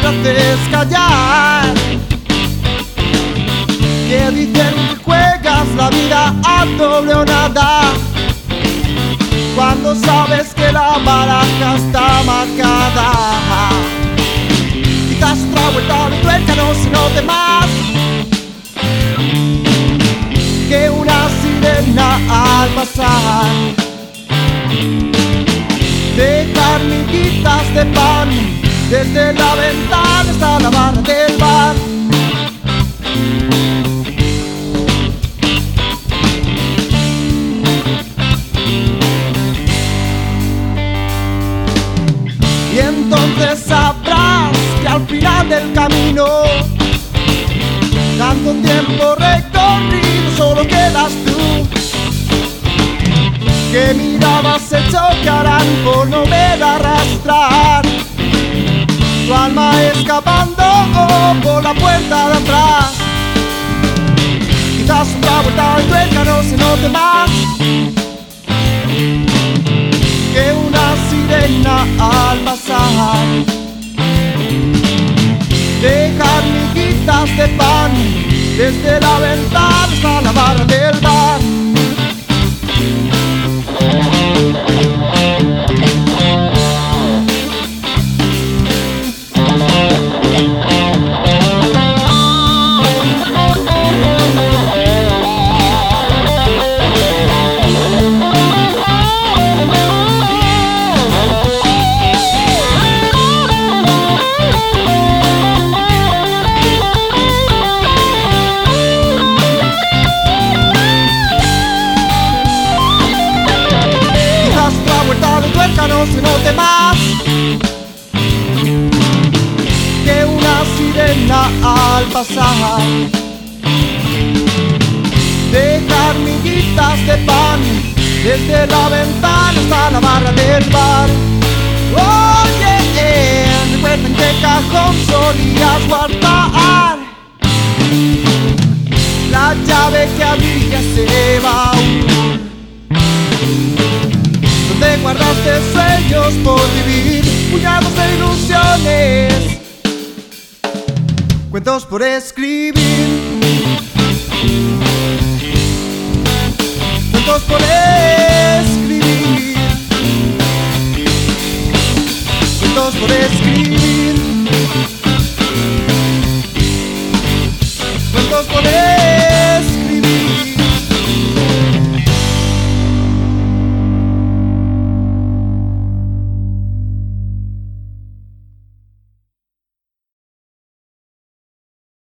siempre haces callar. Que dicen que juegas la vida a doble o nada, cuando sabes que la baraja está marcada. Quizás otra vuelta de tuerca no se note más que una sirena al pasar. Dejar miguitas de pan desde la ventana hasta la barra del bar. Y entonces sabrás que al final del camino, tanto tiempo recorrido, solo quedas tú. Que miradas se chocarán por no ver arrastrar tu alma escapando por la puerta de atrás. Quizás otra vuelta de tuerca no se note más que una sirena al pasar. Dejar miguitas de pan desde la ventana hasta la barra del bar. No se note más que una sirena al pasar. Dejar miguitas de pan desde la ventana hasta la barra del bar. Oye, recuerda en qué cajón solías guardar la llave que abría ese baúl, donde guardaste sueños por vivir, puñados de ilusiones, cuentos por escribir.